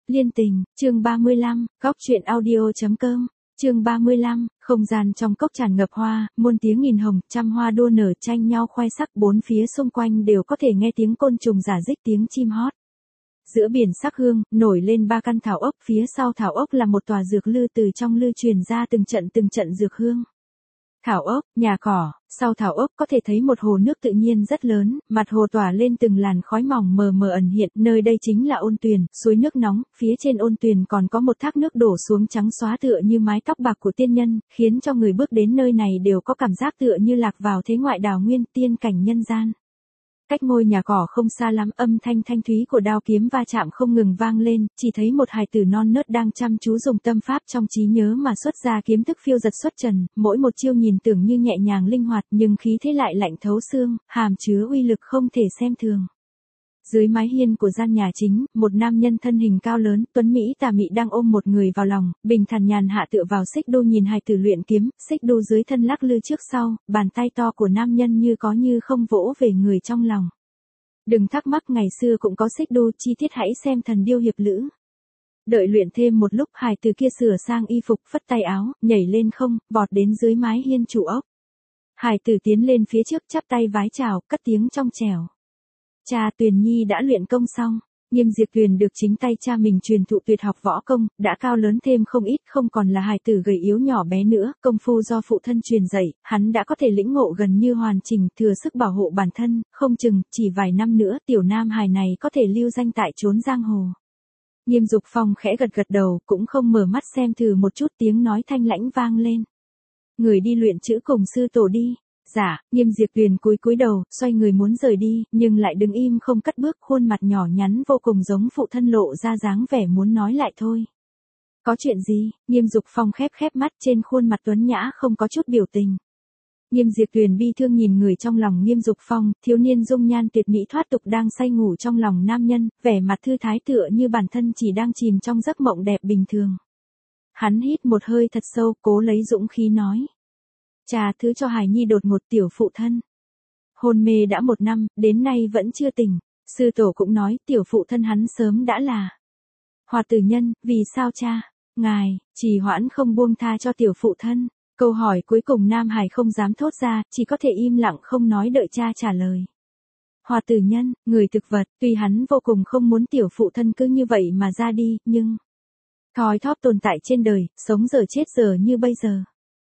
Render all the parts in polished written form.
Liên tình, chương 35, góc truyện audio.com, chương 35, không gian trong cốc tràn ngập hoa, muôn tiếng nghìn hồng, trăm hoa đua nở tranh nhau khoe sắc, bốn phía xung quanh đều có thể nghe tiếng côn trùng rả rích, tiếng chim hót. Giữa biển sắc hương, nổi lên ba căn thảo ốc, phía sau thảo ốc là một tòa dược lư, từ trong lư truyền ra từng trận dược hương. Thảo ốc, nhà cỏ, sau thảo ốc có thể thấy một hồ nước tự nhiên rất lớn, mặt hồ tỏa lên từng làn khói mỏng mờ mờ ẩn hiện, nơi đây chính là ôn tuyền, suối nước nóng, phía trên ôn tuyền còn có một thác nước đổ xuống trắng xóa tựa như mái tóc bạc của tiên nhân, khiến cho người bước đến nơi này đều có cảm giác tựa như lạc vào thế ngoại đào nguyên, tiên cảnh nhân gian. Cách ngôi nhà cỏ không xa lắm, âm thanh thanh thúy của đao kiếm va chạm không ngừng vang lên, chỉ thấy một hài tử non nớt đang chăm chú dùng tâm pháp trong trí nhớ mà xuất ra kiếm thức phiêu giật xuất trần, mỗi một chiêu nhìn tưởng như nhẹ nhàng linh hoạt nhưng khí thế lại lạnh thấu xương, hàm chứa uy lực không thể xem thường. Dưới mái hiên của gian nhà chính, một nam nhân thân hình cao lớn, tuấn mỹ tà mị đang ôm một người vào lòng, bình thản nhàn hạ tựa vào xích đu nhìn hài tử luyện kiếm, xích đu dưới thân lắc lư trước sau, bàn tay to của nam nhân như có như không vỗ về người trong lòng. Đừng thắc mắc, ngày xưa cũng có xích đu, chi tiết hãy xem Thần Điêu Hiệp Lữ. Đợi luyện thêm một lúc, hài tử kia sửa sang y phục, phất tay áo, nhảy lên không, vọt đến dưới mái hiên trụ ốc. Hài tử tiến lên phía trước, chắp tay vái chào, cất tiếng trong trẻo. Cha, Tuyền Nhi đã luyện công xong. Nghiêm Diệp Tuyền được chính tay cha mình truyền thụ tuyệt học võ công, đã cao lớn thêm không ít, không còn là hài tử gầy yếu nhỏ bé nữa, công phu do phụ thân truyền dạy, hắn đã có thể lĩnh ngộ gần như hoàn chỉnh, thừa sức bảo hộ bản thân, không chừng chỉ vài năm nữa tiểu nam hài này có thể lưu danh tại chốn giang hồ. Nghiêm Dục Phong khẽ gật gật đầu, cũng không mở mắt xem thử một chút, tiếng nói thanh lãnh vang lên. Người đi luyện chữ cùng sư tổ đi. Dạ, Nghiêm Diệp Tuyền cúi đầu, xoay người muốn rời đi, nhưng lại đứng im không cất bước, khuôn mặt nhỏ nhắn vô cùng giống phụ thân lộ ra dáng vẻ muốn nói lại thôi. Có chuyện gì? Nghiêm Dục Phong khép mắt, trên khuôn mặt tuấn nhã không có chút biểu tình. Nghiêm Diệp Tuyền bi thương nhìn người trong lòng Nghiêm Dục Phong, thiếu niên dung nhan tuyệt mỹ thoát tục đang say ngủ trong lòng nam nhân, vẻ mặt thư thái tựa như bản thân chỉ đang chìm trong giấc mộng đẹp bình thường. Hắn hít một hơi thật sâu, cố lấy dũng khí nói. Cha, thứ cho hài nhi đột ngột, tiểu phụ thân. Hôn mê đã 1 năm, đến nay vẫn chưa tỉnh. Sư tổ cũng nói tiểu phụ thân hắn sớm đã là Hòa tử nhân, vì sao cha? Ngài, trì hoãn không buông tha cho tiểu phụ thân. Câu hỏi cuối cùng nam hài không dám thốt ra, chỉ có thể im lặng không nói đợi cha trả lời. Hòa tử nhân, người thực vật, tuy hắn vô cùng không muốn tiểu phụ thân cứ như vậy mà ra đi, nhưng thoi thóp tồn tại trên đời, sống giờ chết giờ như bây giờ.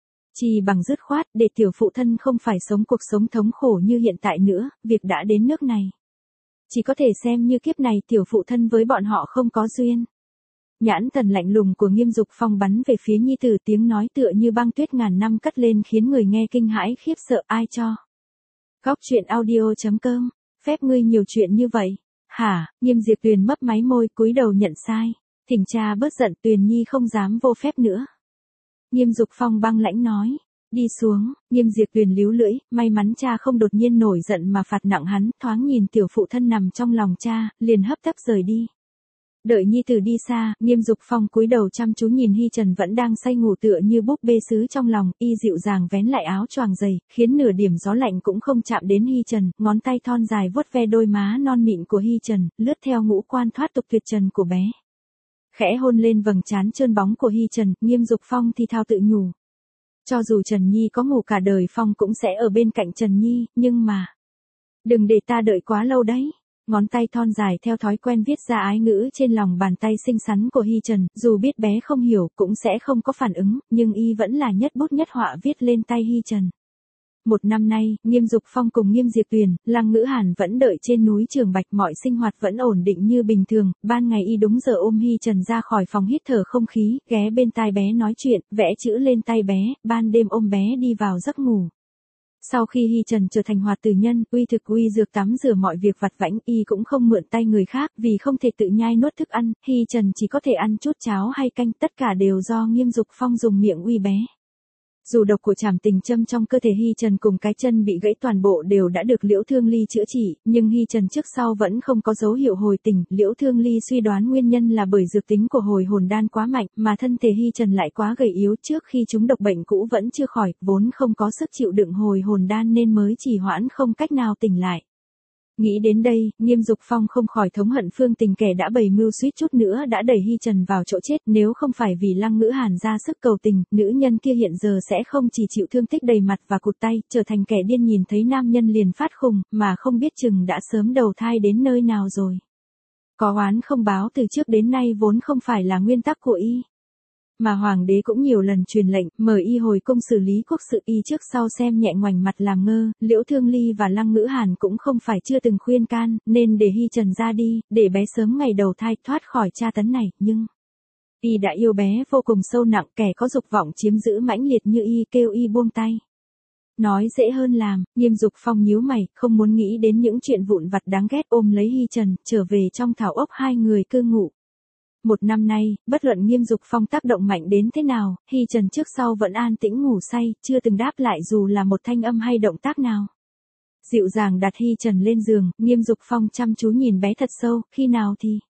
Chỉ bằng dứt khoát, để tiểu phụ thân không phải sống cuộc sống thống khổ như hiện tại nữa, việc đã đến nước này. Chỉ có thể xem như kiếp này tiểu phụ thân với bọn họ không có duyên. Nhãn thần lạnh lùng của Nghiêm Dục Phong bắn về phía nhi tử, tiếng nói tựa như băng tuyết ngàn năm cất lên khiến người nghe kinh hãi khiếp sợ. Ai cho? Góc truyện audio.com, phép ngươi nhiều chuyện như vậy. Hả? Nghiêm Diệp Tuyền mấp máy môi, cúi đầu nhận sai. Thỉnh cha bớt giận, Tuyền Nhi không dám vô phép nữa. Nghiêm Dục Phong băng lãnh nói. Đi xuống. Nghiêm Diệp Tuyền líu lưỡi, may mắn cha không đột nhiên nổi giận mà phạt nặng hắn, thoáng nhìn tiểu phụ thân nằm trong lòng cha, liền hấp tấp rời đi. Đợi nhi tử đi xa, Nghiêm Dục Phong cúi đầu chăm chú nhìn Hi Trần vẫn đang say ngủ tựa như búp bê sứ trong lòng, y dịu dàng vén lại áo choàng dày, khiến nửa điểm gió lạnh cũng không chạm đến Hi Trần, ngón tay thon dài vuốt ve đôi má non mịn của Hi Trần, lướt theo ngũ quan thoát tục tuyệt trần của bé. Khẽ hôn lên vầng trán trơn bóng của Hi Trần, Nghiêm Dục Phong thì thào tự nhủ. Cho dù Trần Nhi có ngủ cả đời Phong cũng sẽ ở bên cạnh Trần Nhi, nhưng mà đừng để ta đợi quá lâu đấy. Ngón tay thon dài theo thói quen viết ra ái ngữ trên lòng bàn tay xinh xắn của Hi Trần, dù biết bé không hiểu cũng sẽ không có phản ứng, nhưng y vẫn là nhất bút nhất họa viết lên tay Hi Trần. 1 năm nay, Nghiêm Dục Phong cùng Nghiêm Diệp Tuyền, Lăng Ngữ Hàn vẫn đợi trên núi Trường Bạch, mọi sinh hoạt vẫn ổn định như bình thường, ban ngày y đúng giờ ôm Hi Trần ra khỏi phòng hít thở không khí, ghé bên tai bé nói chuyện, vẽ chữ lên tay bé, ban đêm ôm bé đi vào giấc ngủ. Sau khi Hi Trần trở thành hoạt tử nhân, uy thực uy dược tắm rửa mọi việc vặt vãnh, y cũng không mượn tay người khác, vì không thể tự nhai nuốt thức ăn, Hi Trần chỉ có thể ăn chút cháo hay canh, tất cả đều do Nghiêm Dục Phong dùng miệng uy bé. Dù độc của trảm tình châm trong cơ thể Hi Trần cùng cái chân bị gãy toàn bộ đều đã được Liễu Thương Ly chữa trị, nhưng Hi Trần trước sau vẫn không có dấu hiệu hồi tỉnh. Liễu Thương Ly suy đoán nguyên nhân là bởi dược tính của hồi hồn đan quá mạnh, mà thân thể Hi Trần lại quá gầy yếu, trước khi chúng độc bệnh cũ vẫn chưa khỏi, vốn không có sức chịu đựng hồi hồn đan nên mới trì hoãn không cách nào tỉnh lại. Nghĩ đến đây, Nghiêm Dục Phong không khỏi thống hận Phương Tình kẻ đã bày mưu suýt chút nữa đã đẩy Hi Trần vào chỗ chết, nếu không phải vì Lăng Ngữ Hàn ra sức cầu tình, nữ nhân kia hiện giờ sẽ không chỉ chịu thương tích đầy mặt và cụt tay, trở thành kẻ điên nhìn thấy nam nhân liền phát khùng, mà không biết chừng đã sớm đầu thai đến nơi nào rồi. Có oán không báo từ trước đến nay vốn không phải là nguyên tắc của y. Mà hoàng đế cũng nhiều lần truyền lệnh, mời y hồi cung xử lý quốc sự, y trước sau xem nhẹ ngoảnh mặt làm ngơ, Liễu Thương Ly và Lăng Ngữ Hàn cũng không phải chưa từng khuyên can, nên để Hi Trần ra đi, để bé sớm ngày đầu thai thoát khỏi tra tấn này, nhưng y đã yêu bé vô cùng sâu nặng, kẻ có dục vọng chiếm giữ mãnh liệt như y kêu y buông tay. Nói dễ hơn làm, Nghiêm Dục Phong nhíu mày, không muốn nghĩ đến những chuyện vụn vặt đáng ghét, ôm lấy Hi Trần, trở về trong thảo ốc hai người cư ngụ. Một năm nay, bất luận Nghiêm Dục Phong tác động mạnh đến thế nào, Hi Trần trước sau vẫn an tĩnh ngủ say, chưa từng đáp lại dù là một thanh âm hay động tác nào. Dịu dàng đặt Hi Trần lên giường, Nghiêm Dục Phong chăm chú nhìn bé thật sâu, khi nào thì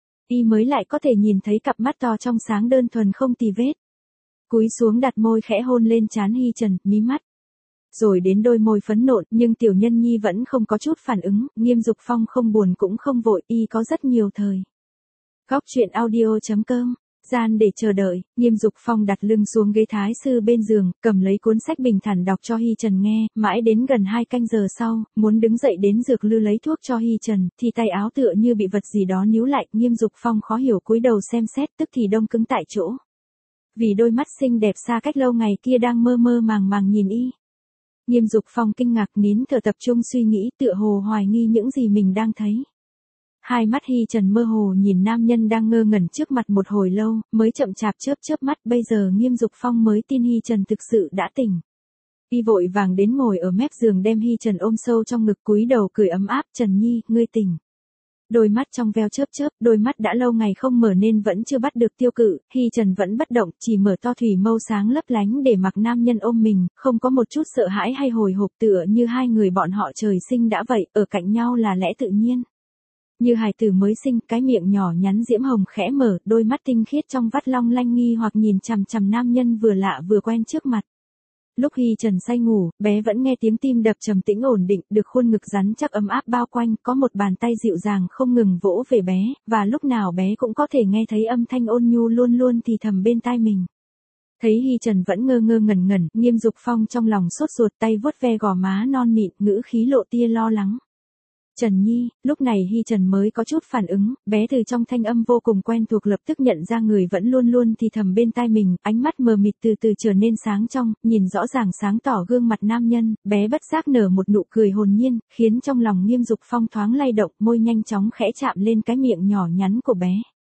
y mới lại có thể nhìn thấy cặp mắt to trong sáng đơn thuần không tì vết. Cúi xuống đặt môi khẽ hôn lên trán Hi Trần, mí mắt. Rồi đến đôi môi phấn nộn, nhưng tiểu nhân nhi vẫn không có chút phản ứng, Nghiêm Dục Phong không buồn cũng không vội, y có rất nhiều thời. Góc truyện audio.com, gian để chờ đợi, Nghiêm Dục Phong đặt lưng xuống ghế thái sư bên giường, cầm lấy cuốn sách bình thản đọc cho Hi Trần nghe, mãi đến gần 2 canh giờ sau, muốn đứng dậy đến dược lư lấy thuốc cho Hi Trần, thì tay áo tựa như bị vật gì đó níu lại, Nghiêm Dục Phong khó hiểu cúi đầu xem xét, tức thì đông cứng tại chỗ. Vì đôi mắt xinh đẹp xa cách lâu ngày kia đang mơ mơ màng màng nhìn y. Nghiêm Dục Phong kinh ngạc nín thở tập trung suy nghĩ, tựa hồ hoài nghi những gì mình đang thấy. Hai mắt Hi Trần mơ hồ nhìn nam nhân đang ngơ ngẩn trước mặt một hồi lâu, mới chậm chạp chớp mắt, bây giờ Nghiêm Dục Phong mới tin Hi Trần thực sự đã tỉnh. Y vội vàng đến ngồi ở mép giường đem Hi Trần ôm sâu trong ngực cúi đầu cười ấm áp, Trần Nhi, ngươi tỉnh. Đôi mắt trong veo chớp, đôi mắt đã lâu ngày không mở nên vẫn chưa bắt được tiêu cự, Hi Trần vẫn bất động, chỉ mở to thủy mâu sáng lấp lánh để mặc nam nhân ôm mình, không có một chút sợ hãi hay hồi hộp, tựa như hai người bọn họ trời sinh đã vậy, ở cạnh nhau là lẽ tự nhiên. Như hài tử mới sinh, cái miệng nhỏ nhắn diễm hồng khẽ mở, đôi mắt tinh khiết trong vắt long lanh nghi hoặc nhìn chằm chằm nam nhân vừa lạ vừa quen trước mặt. Lúc Hi Trần say ngủ, bé vẫn nghe tiếng tim đập trầm tĩnh ổn định, được khuôn ngực rắn chắc ấm áp bao quanh, có một bàn tay dịu dàng không ngừng vỗ về bé, và lúc nào bé cũng có thể nghe thấy âm thanh ôn nhu luôn luôn thì thầm bên tai mình. Thấy Hi Trần vẫn ngơ ngơ ngẩn ngẩn, Nghiêm Dục Phong trong lòng sốt ruột, tay vuốt ve gò má non mịn, ngữ khí lộ tia lo lắng. Trần Nhi, lúc này Hi Trần mới có chút phản ứng, bé từ trong thanh âm vô cùng quen thuộc lập tức nhận ra người vẫn luôn luôn thì thầm bên tai mình, ánh mắt mờ mịt từ từ trở nên sáng trong, nhìn rõ ràng sáng tỏ gương mặt nam nhân, bé bất giác nở một nụ cười hồn nhiên, khiến trong lòng Nghiêm Dục Phong thoáng lay động, môi nhanh chóng khẽ chạm lên cái miệng nhỏ nhắn của bé.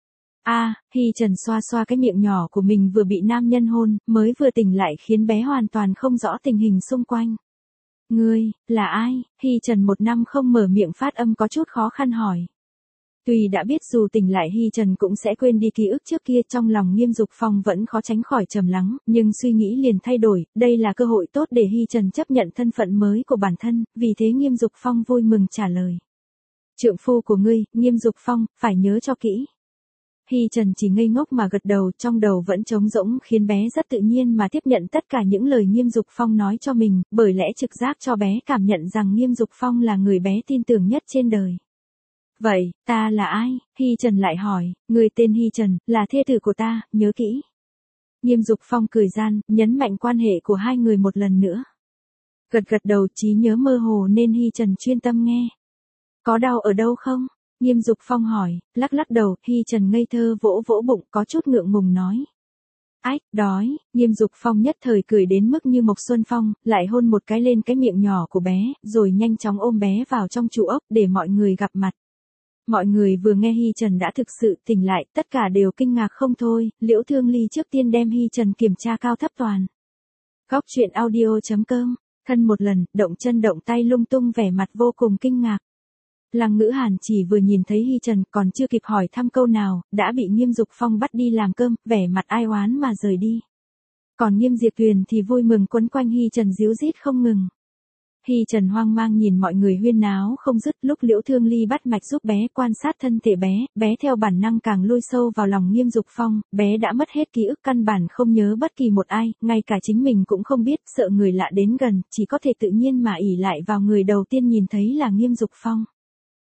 Hi Trần xoa xoa cái miệng nhỏ của mình vừa bị nam nhân hôn, mới vừa tỉnh lại khiến bé hoàn toàn không rõ tình hình xung quanh. Ngươi, là ai? Hi Trần một năm không mở miệng phát âm có chút khó khăn hỏi. Tuy đã biết dù tỉnh lại Hi Trần cũng sẽ quên đi ký ức trước kia, trong lòng Nghiêm Dục Phong vẫn khó tránh khỏi trầm lắng, nhưng suy nghĩ liền thay đổi, đây là cơ hội tốt để Hi Trần chấp nhận thân phận mới của bản thân, vì thế Nghiêm Dục Phong vui mừng trả lời. Trượng phu của ngươi, Nghiêm Dục Phong, phải nhớ cho kỹ. Hi Trần chỉ ngây ngốc mà gật đầu, trong đầu vẫn trống rỗng, khiến bé rất tự nhiên mà tiếp nhận tất cả những lời Nghiêm Dục Phong nói cho mình, bởi lẽ trực giác cho bé cảm nhận rằng Nghiêm Dục Phong là người bé tin tưởng nhất trên đời. Vậy, ta là ai? Hi Trần lại hỏi, người tên Hi Trần, là thê tử của ta, nhớ kỹ. Nghiêm Dục Phong cười gian, nhấn mạnh quan hệ của hai người một lần nữa. Gật đầu, trí nhớ mơ hồ nên Hi Trần chuyên tâm nghe. Có đau ở đâu không? Nghiêm Dục Phong hỏi, lắc đầu, Hi Trần ngây thơ vỗ bụng có chút ngượng ngùng nói. Ách, đói, Nghiêm Dục Phong nhất thời cười đến mức như Mộc Xuân Phong, lại hôn một cái lên cái miệng nhỏ của bé, rồi nhanh chóng ôm bé vào trong trụ ốc để mọi người gặp mặt. Mọi người vừa nghe Hi Trần đã thực sự tỉnh lại, tất cả đều kinh ngạc không thôi, Liễu Thương Ly trước tiên đem Hi Trần kiểm tra cao thấp toàn. Góc truyện audio.com, thân một lần, động chân động tay lung tung vẻ mặt vô cùng kinh ngạc. Lăng Ngữ Hàn chỉ vừa nhìn thấy Hi Trần còn chưa kịp hỏi thăm câu nào, đã bị Nghiêm Dục Phong bắt đi làm cơm, vẻ mặt ai oán mà rời đi. Còn Nghiêm Diệp Tuyền thì vui mừng quấn quanh Hi Trần ríu rít không ngừng. Hi Trần hoang mang nhìn mọi người huyên náo không dứt, lúc Liễu Thương Ly bắt mạch giúp bé quan sát thân thể bé theo bản năng càng lui sâu vào lòng Nghiêm Dục Phong, bé đã mất hết ký ức căn bản không nhớ bất kỳ một ai, ngay cả chính mình cũng không biết, sợ người lạ đến gần, chỉ có thể tự nhiên mà ỷ lại vào người đầu tiên nhìn thấy là Nghiêm Dục Phong.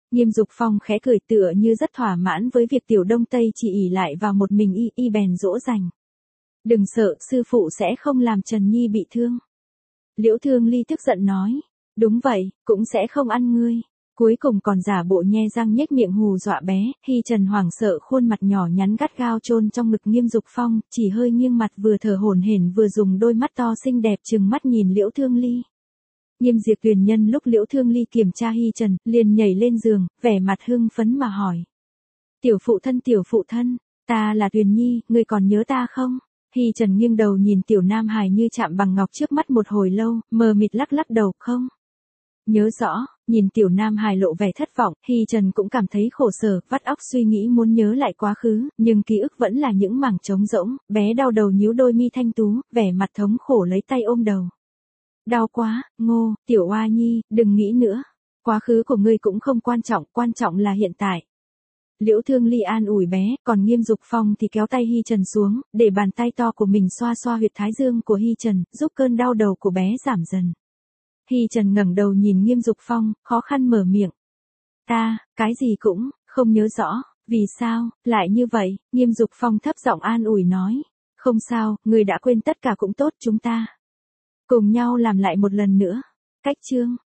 Nghiêm Dục Phong khẽ cười tựa như rất thỏa mãn với việc Tiểu Đông Tây chỉ ỷ lại vào một mình y bèn dỗ dành. Đừng sợ, sư phụ sẽ không làm Trần Nhi bị thương. Liễu Thương Ly tức giận nói. Đúng vậy, cũng sẽ không ăn ngươi. Cuối cùng còn giả bộ nhe răng nhếch miệng hù dọa bé. Hy Trần hoảng sợ khuôn mặt nhỏ nhắn gắt gao chôn trong ngực Nghiêm Dục Phong, chỉ hơi nghiêng mặt vừa thở hổn hển vừa dùng đôi mắt to xinh đẹp trừng mắt nhìn Liễu Thương Ly. Nghiêm Diệp Tuyền nhân lúc Liễu Thương Ly kiểm tra Hy Trần, liền nhảy lên giường, vẻ mặt hưng phấn mà hỏi. Tiểu phụ thân, ta là Tuyền Nhi, ngươi còn nhớ ta không? Hy Trần nghiêng đầu nhìn tiểu nam hài như chạm bằng ngọc trước mắt một hồi lâu, mờ mịt lắc đầu, không. Nhớ rõ, nhìn tiểu nam hài lộ vẻ thất vọng, Hy Trần cũng cảm thấy khổ sở, vắt óc suy nghĩ muốn nhớ lại quá khứ, nhưng ký ức vẫn là những mảng trống rỗng, bé đau đầu nhíu đôi mi thanh tú, vẻ mặt thống khổ lấy tay ôm đầu. Đau quá, Ngô, tiểu oa nhi, đừng nghĩ nữa. Quá khứ của ngươi cũng không quan trọng là hiện tại. Liễu Thương Ly an ủi bé, còn Nghiêm Dục Phong thì kéo tay Hy Trần xuống, để bàn tay to của mình xoa xoa huyệt thái dương của Hy Trần, giúp cơn đau đầu của bé giảm dần. Hy Trần ngẩng đầu nhìn Nghiêm Dục Phong, khó khăn mở miệng. Ta, cái gì cũng, không nhớ rõ, vì sao, lại như vậy, Nghiêm Dục Phong thấp giọng an ủi nói. Không sao, ngươi đã quên tất cả cũng tốt, chúng ta cùng nhau làm lại một lần nữa. Cách chương